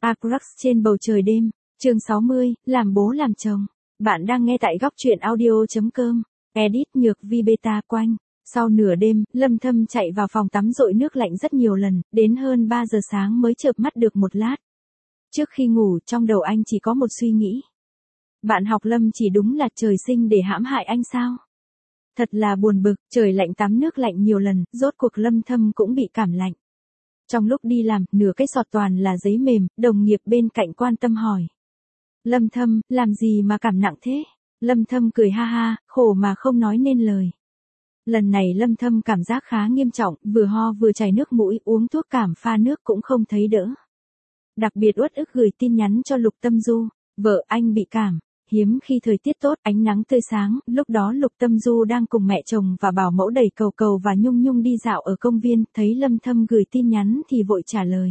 Across trên bầu trời đêm, chương 60, làm bố làm chồng. Bạn đang nghe tại góc truyện audio.com, edit nhược vi beta quanh. Sau nửa đêm, Lâm Thâm chạy vào phòng tắm dội nước lạnh rất nhiều lần, đến hơn 3 giờ sáng mới chợp mắt được một lát. Trước khi ngủ, trong đầu anh chỉ có một suy nghĩ. Bạn học Lâm chỉ đúng là trời sinh để hãm hại anh sao? Thật là buồn bực, trời lạnh tắm nước lạnh nhiều lần, rốt cuộc Lâm Thâm cũng bị cảm lạnh. Trong lúc đi làm, nửa cái sọt toàn là giấy mềm, đồng nghiệp bên cạnh quan tâm hỏi. Lâm Thâm, làm gì mà cảm nặng thế? Lâm Thâm cười ha ha, khổ mà không nói nên lời. Lần này Lâm Thâm cảm giác khá nghiêm trọng, vừa ho vừa chảy nước mũi, uống thuốc cảm pha nước cũng không thấy đỡ. Đặc biệt uất ức gửi tin nhắn cho Lục Tâm Du, vợ anh bị cảm. Hiếm khi thời tiết tốt, ánh nắng tươi sáng, lúc đó Lục Tâm Du đang cùng mẹ chồng và bảo mẫu đẩy Cầu Cầu và Nhung Nhung đi dạo ở công viên, thấy Lâm Thâm gửi tin nhắn thì vội trả lời.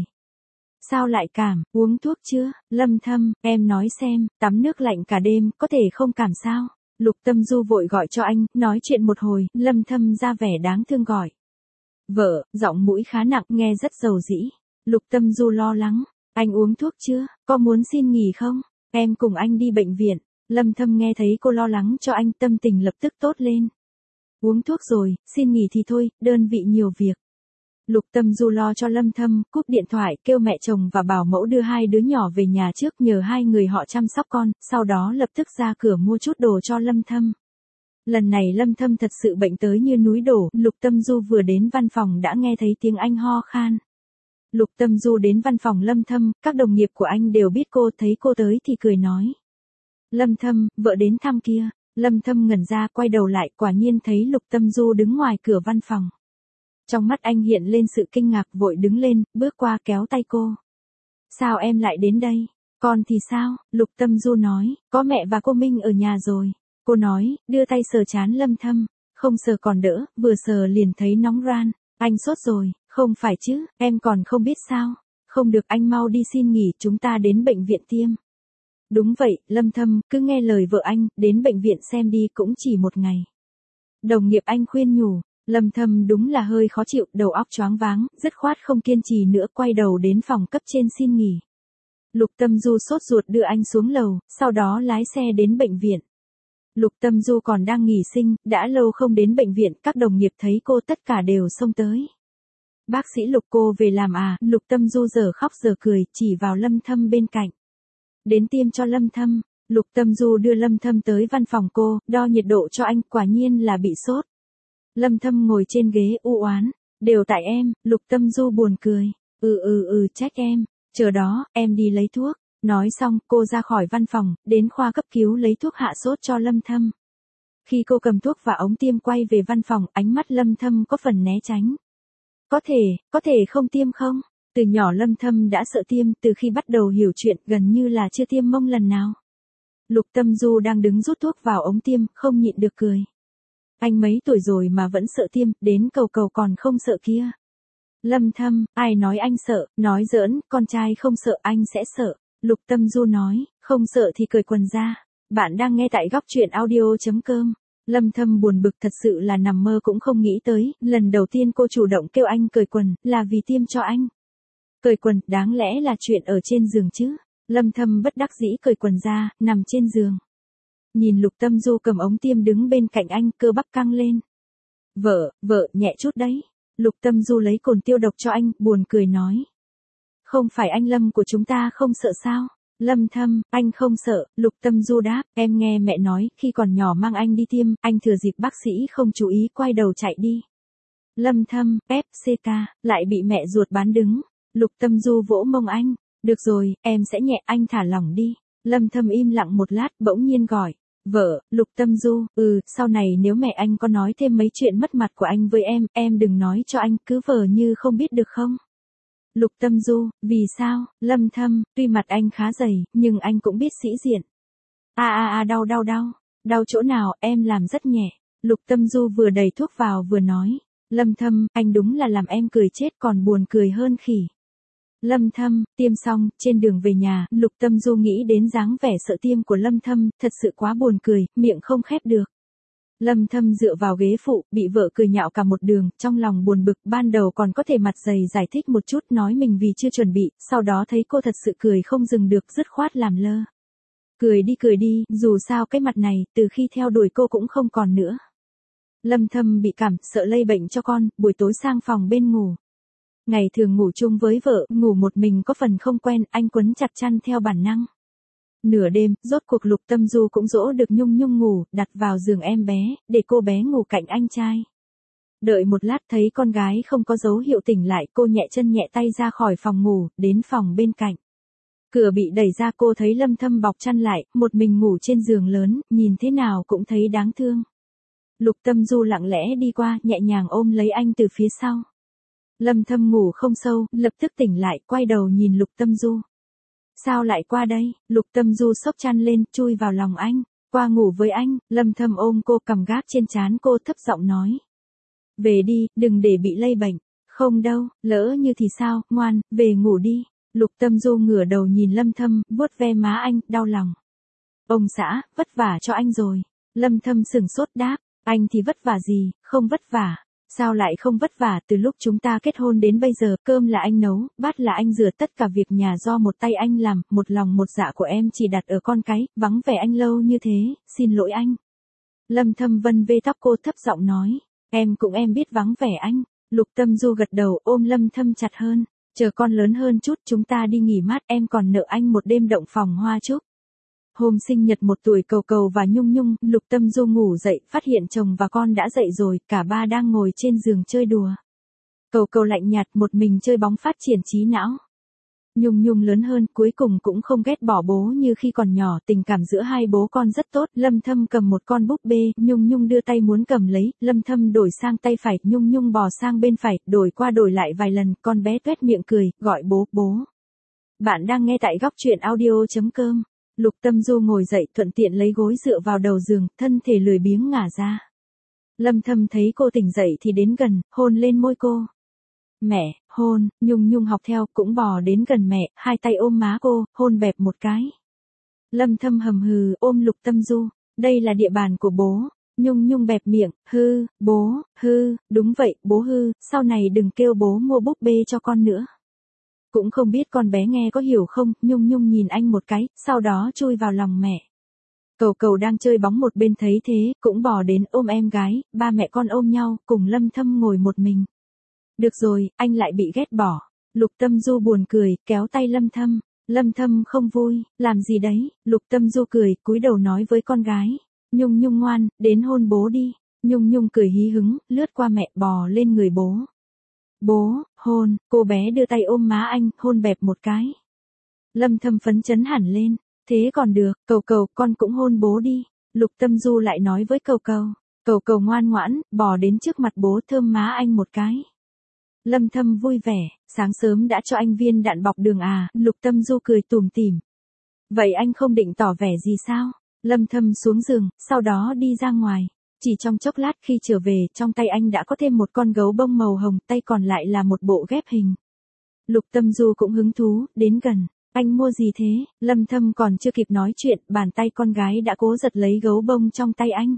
Sao lại cảm, uống thuốc chưa? Lâm Thâm, em nói xem, tắm nước lạnh cả đêm, có thể không cảm sao? Lục Tâm Du vội gọi cho anh, nói chuyện một hồi, Lâm Thâm ra vẻ đáng thương gọi. Vợ, giọng mũi khá nặng, nghe rất dầu dĩ. Lục Tâm Du lo lắng, anh uống thuốc chưa? Có muốn xin nghỉ không? Em cùng anh đi bệnh viện. Lâm Thâm nghe thấy cô lo lắng cho anh, tâm tình lập tức tốt lên. Uống thuốc rồi, xin nghỉ thì thôi, đơn vị nhiều việc. Lục Tâm Du lo cho Lâm Thâm, cúp điện thoại, kêu mẹ chồng và bảo mẫu đưa hai đứa nhỏ về nhà trước, nhờ hai người họ chăm sóc con, sau đó lập tức ra cửa mua chút đồ cho Lâm Thâm. Lần này Lâm Thâm thật sự bệnh tới như núi đổ, Lục Tâm Du vừa đến văn phòng đã nghe thấy tiếng anh ho khan. Lục Tâm Du đến văn phòng Lâm Thâm, các đồng nghiệp của anh đều biết cô, thấy cô tới thì cười nói. Lâm Thâm, vợ đến thăm kia. Lâm Thâm ngẩn ra, quay đầu lại, quả nhiên thấy Lục Tâm Du đứng ngoài cửa văn phòng. Trong mắt anh hiện lên sự kinh ngạc, vội đứng lên, bước qua kéo tay cô. Sao em lại đến đây? Con thì sao? Lục Tâm Du nói, có mẹ và cô Minh ở nhà rồi. Cô nói, đưa tay sờ trán Lâm Thâm. Không sờ còn đỡ, vừa sờ liền thấy nóng ran. Anh sốt rồi, không phải chứ, em còn không biết sao. Không được, anh mau đi xin nghỉ, chúng ta đến bệnh viện tiêm. Đúng vậy, Lâm Thâm, cứ nghe lời vợ anh, đến bệnh viện xem đi, cũng chỉ một ngày. Đồng nghiệp anh khuyên nhủ, Lâm Thâm đúng là hơi khó chịu, đầu óc choáng váng, dứt khoát không kiên trì nữa, quay đầu đến phòng cấp trên xin nghỉ. Lục Tâm Du sốt ruột đưa anh xuống lầu, sau đó lái xe đến bệnh viện. Lục Tâm Du còn đang nghỉ sinh, đã lâu không đến bệnh viện, các đồng nghiệp thấy cô tất cả đều xông tới. Bác sĩ Lục, cô về làm à? Lục Tâm Du giờ khóc giờ cười, chỉ vào Lâm Thâm bên cạnh. Đến tiêm cho Lâm Thâm. Lục Tâm Du đưa Lâm Thâm tới văn phòng cô, đo nhiệt độ cho anh, quả nhiên là bị sốt. Lâm Thâm ngồi trên ghế u oán, đều tại em. Lục Tâm Du buồn cười, trách em, chờ đó, em đi lấy thuốc. Nói xong, cô ra khỏi văn phòng, đến khoa cấp cứu lấy thuốc hạ sốt cho Lâm Thâm. Khi cô cầm thuốc và ống tiêm quay về văn phòng, ánh mắt Lâm Thâm có phần né tránh. Có thể không tiêm không? Từ nhỏ Lâm Thâm đã sợ tiêm, từ khi bắt đầu hiểu chuyện, gần như là chưa tiêm mông lần nào. Lục Tâm Du đang đứng rút thuốc vào ống tiêm, không nhịn được cười. Anh mấy tuổi rồi mà vẫn sợ tiêm, đến Cầu Cầu còn không sợ kia. Lâm Thâm, ai nói anh sợ, nói giỡn, con trai không sợ anh sẽ sợ. Lục Tâm Du nói, không sợ thì cởi quần ra. Bạn đang nghe tại góc truyện audio.com. Lâm Thâm buồn bực, thật sự là nằm mơ cũng không nghĩ tới, lần đầu tiên cô chủ động kêu anh cởi quần, là vì tiêm cho anh. Cởi quần, đáng lẽ là chuyện ở trên giường chứ. Lâm Thâm bất đắc dĩ cởi quần ra, nằm trên giường. Nhìn Lục Tâm Du cầm ống tiêm đứng bên cạnh anh, cơ bắp căng lên. Vợ, nhẹ chút đấy. Lục Tâm Du lấy cồn tiêu độc cho anh, buồn cười nói. Không phải anh Lâm của chúng ta không sợ sao? Lâm Thâm, anh không sợ. Lục Tâm Du đáp, em nghe mẹ nói, khi còn nhỏ mang anh đi tiêm, anh thừa dịp bác sĩ không chú ý quay đầu chạy đi. Lâm Thâm, FCK, lại bị mẹ ruột bán đứng. Lục Tâm Du vỗ mông anh. Được rồi, em sẽ nhẹ, anh thả lỏng đi. Lâm Thâm im lặng một lát, bỗng nhiên gọi. Vợ, Lục Tâm Du, sau này nếu mẹ anh có nói thêm mấy chuyện mất mặt của anh với em đừng nói cho anh, cứ vờ như không biết được không? Lục Tâm Du, vì sao? Lâm Thâm, tuy mặt anh khá dày, nhưng anh cũng biết sĩ diện. Đau chỗ nào, em làm rất nhẹ. Lục Tâm Du vừa đầy thuốc vào vừa nói. Lâm Thâm, anh đúng là làm em cười chết, còn buồn cười hơn khỉ. Lâm Thâm, tiêm xong, trên đường về nhà, Lục Tâm Du nghĩ đến dáng vẻ sợ tiêm của Lâm Thâm, thật sự quá buồn cười, miệng không khép được. Lâm Thâm dựa vào ghế phụ, bị vợ cười nhạo cả một đường, trong lòng buồn bực, ban đầu còn có thể mặt dày giải thích một chút nói mình vì chưa chuẩn bị, sau đó thấy cô thật sự cười không dừng được, dứt khoát làm lơ. Cười đi, dù sao cái mặt này, từ khi theo đuổi cô cũng không còn nữa. Lâm Thâm bị cảm, sợ lây bệnh cho con, buổi tối sang phòng bên ngủ. Ngày thường ngủ chung với vợ, ngủ một mình có phần không quen, anh quấn chặt chăn theo bản năng. Nửa đêm, rốt cuộc Lục Tâm Du cũng dỗ được Nhung Nhung ngủ, đặt vào giường em bé, để cô bé ngủ cạnh anh trai. Đợi một lát thấy con gái không có dấu hiệu tỉnh lại, cô nhẹ chân nhẹ tay ra khỏi phòng ngủ, đến phòng bên cạnh. Cửa bị đẩy ra, cô thấy Lâm Thâm bọc chăn lại, một mình ngủ trên giường lớn, nhìn thế nào cũng thấy đáng thương. Lục Tâm Du lặng lẽ đi qua, nhẹ nhàng ôm lấy anh từ phía sau. Lâm Thâm ngủ không sâu, lập tức tỉnh lại, quay đầu nhìn Lục Tâm Du. Sao lại qua đây? Lục Tâm Du xốc chăn lên, chui vào lòng anh. Qua ngủ với anh. Lâm Thâm ôm cô, cầm gác trên trán cô, thấp giọng nói. Về đi, đừng để bị lây bệnh. Không đâu, lỡ như thì sao, ngoan, về ngủ đi. Lục Tâm Du ngửa đầu nhìn Lâm Thâm, vuốt ve má anh, đau lòng. Ông xã, vất vả cho anh rồi. Lâm Thâm sửng sốt đáp, anh thì vất vả gì, không vất vả. Sao lại không vất vả, từ lúc chúng ta kết hôn đến bây giờ, cơm là anh nấu, bát là anh rửa, tất cả việc nhà do một tay anh làm, một lòng một dạ của em chỉ đặt ở con cái, vắng vẻ anh lâu như thế, xin lỗi anh. Lâm Thâm vân vê tóc cô, thấp giọng nói, em biết vắng vẻ anh. Lục Tâm Du gật đầu, ôm Lâm Thâm chặt hơn, chờ con lớn hơn chút chúng ta đi nghỉ mát, em còn nợ anh một đêm động phòng hoa chúc. Hôm sinh nhật 1 tuổi Cầu Cầu và Nhung Nhung, Lục Tâm Du ngủ dậy, phát hiện chồng và con đã dậy rồi, cả ba đang ngồi trên giường chơi đùa. Cầu Cầu lạnh nhạt một mình chơi bóng phát triển trí não. Nhung Nhung lớn hơn, cuối cùng cũng không ghét bỏ bố như khi còn nhỏ, tình cảm giữa hai bố con rất tốt. Lâm Thâm cầm một con búp bê, Nhung Nhung đưa tay muốn cầm lấy, Lâm Thâm đổi sang tay phải, Nhung Nhung bò sang bên phải, đổi qua đổi lại vài lần, con bé tuét miệng cười, gọi bố, bố. Bạn đang nghe tại góc truyện audio.com. Lục Tâm Du ngồi dậy, thuận tiện lấy gối dựa vào đầu giường, thân thể lười biếng ngả ra. Lâm Thâm thấy cô tỉnh dậy thì đến gần, hôn lên môi cô. Mẹ, hôn. Nhung Nhung học theo, cũng bò đến gần mẹ, hai tay ôm má cô, hôn bẹp một cái. Lâm Thâm hầm hừ, ôm Lục Tâm Du. Đây là địa bàn của bố. Nhung Nhung bẹp miệng, bố, đúng vậy, bố sau này đừng kêu bố mua búp bê cho con nữa. Cũng không biết con bé nghe có hiểu không, Nhung Nhung nhìn anh một cái, sau đó chui vào lòng mẹ. Cầu Cầu đang chơi bóng một bên thấy thế, cũng bò đến ôm em gái, ba mẹ con ôm nhau, cùng Lâm Thâm ngồi một mình. Được rồi, anh lại bị ghét bỏ. Lục Tâm Du buồn cười, kéo tay Lâm Thâm. Lâm Thâm không vui, làm gì đấy? Lục Tâm Du cười, cúi đầu nói với con gái. Nhung Nhung ngoan, đến hôn bố đi. Nhung Nhung cười hí hứng, lướt qua mẹ, bò lên người bố. Bố, hôn, cô bé đưa tay ôm má anh, hôn bẹp một cái. Lâm Thâm phấn chấn hẳn lên, thế còn được, Cầu Cầu, con cũng hôn bố đi. Lục Tâm Du lại nói với Cầu Cầu. Cầu Cầu ngoan ngoãn, bò đến trước mặt bố thơm má anh một cái. Lâm Thâm vui vẻ, sáng sớm đã cho anh viên đạn bọc đường à, Lục Tâm Du cười tủm tỉm. Vậy anh không định tỏ vẻ gì sao? Lâm Thâm xuống giường, sau đó đi ra ngoài. Chỉ trong chốc lát khi trở về, trong tay anh đã có thêm một con gấu bông màu hồng, tay còn lại là một bộ ghép hình. Lục Tâm Du cũng hứng thú, đến gần. Anh mua gì thế? Lâm Thâm còn chưa kịp nói chuyện, bàn tay con gái đã cố giật lấy gấu bông trong tay anh.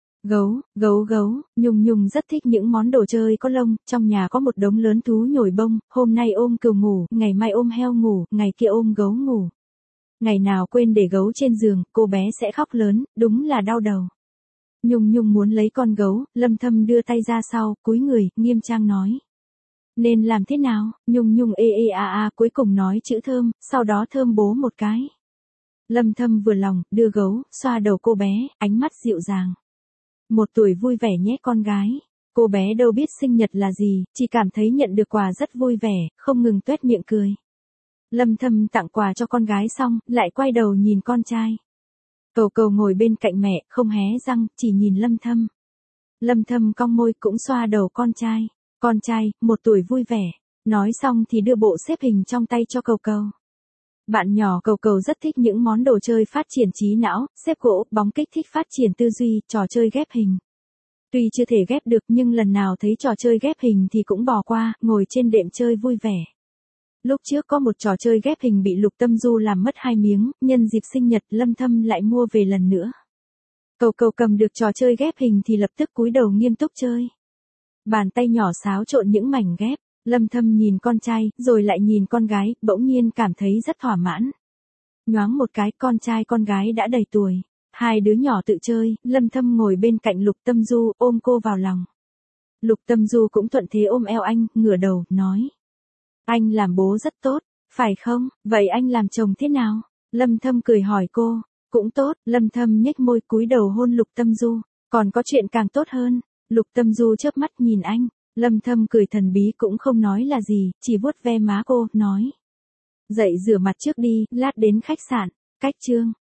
Gấu, Nhung Nhung rất thích những món đồ chơi có lông, trong nhà có một đống lớn thú nhồi bông, hôm nay ôm cừu ngủ, ngày mai ôm heo ngủ, ngày kia ôm gấu ngủ. Ngày nào quên để gấu trên giường, cô bé sẽ khóc lớn, đúng là đau đầu. Nhung Nhung muốn lấy con gấu, Lâm Thâm đưa tay ra sau, cúi người, nghiêm trang nói. Nên làm thế nào? Nhung Nhung cuối cùng nói chữ thơm, sau đó thơm bố một cái. Lâm Thâm vừa lòng, đưa gấu, xoa đầu cô bé, ánh mắt dịu dàng. 1 tuổi vui vẻ nhé con gái. Cô bé đâu biết sinh nhật là gì, chỉ cảm thấy nhận được quà rất vui vẻ, không ngừng tuét miệng cười. Lâm Thâm tặng quà cho con gái xong, lại quay đầu nhìn con trai. Cầu Cầu ngồi bên cạnh mẹ, không hé răng, chỉ nhìn Lâm Thâm. Lâm Thâm cong môi cũng xoa đầu con trai. Con trai, 1 tuổi vui vẻ. Nói xong thì đưa bộ xếp hình trong tay cho Cầu Cầu. Bạn nhỏ Cầu Cầu rất thích những món đồ chơi phát triển trí não, xếp gỗ, bóng kích thích phát triển tư duy, trò chơi ghép hình. Tuy chưa thể ghép được nhưng lần nào thấy trò chơi ghép hình thì cũng bỏ qua, ngồi trên đệm chơi vui vẻ. Lúc trước có một trò chơi ghép hình bị Lục Tâm Du làm mất 2 miếng, nhân dịp sinh nhật Lâm Thâm lại mua về lần nữa. Cầu cầu cầm được trò chơi ghép hình thì lập tức cúi đầu nghiêm túc chơi. Bàn tay nhỏ xáo trộn những mảnh ghép, Lâm Thâm nhìn con trai, rồi lại nhìn con gái, bỗng nhiên cảm thấy rất thỏa mãn. Nhoáng một cái, con trai con gái đã đầy tuổi. Hai đứa nhỏ tự chơi, Lâm Thâm ngồi bên cạnh Lục Tâm Du, ôm cô vào lòng. Lục Tâm Du cũng thuận thế ôm eo anh, ngửa đầu, nói. Anh làm bố rất tốt, phải không? Vậy anh làm chồng thế nào? Lâm Thâm cười hỏi cô. Cũng tốt, Lâm Thâm nhếch môi cúi đầu hôn Lục Tâm Du. Còn có chuyện càng tốt hơn. Lục Tâm Du chớp mắt nhìn anh. Lâm Thâm cười thần bí cũng không nói là gì, chỉ vuốt ve má cô, nói. Dậy rửa mặt trước đi, lát đến khách sạn. Cách chương.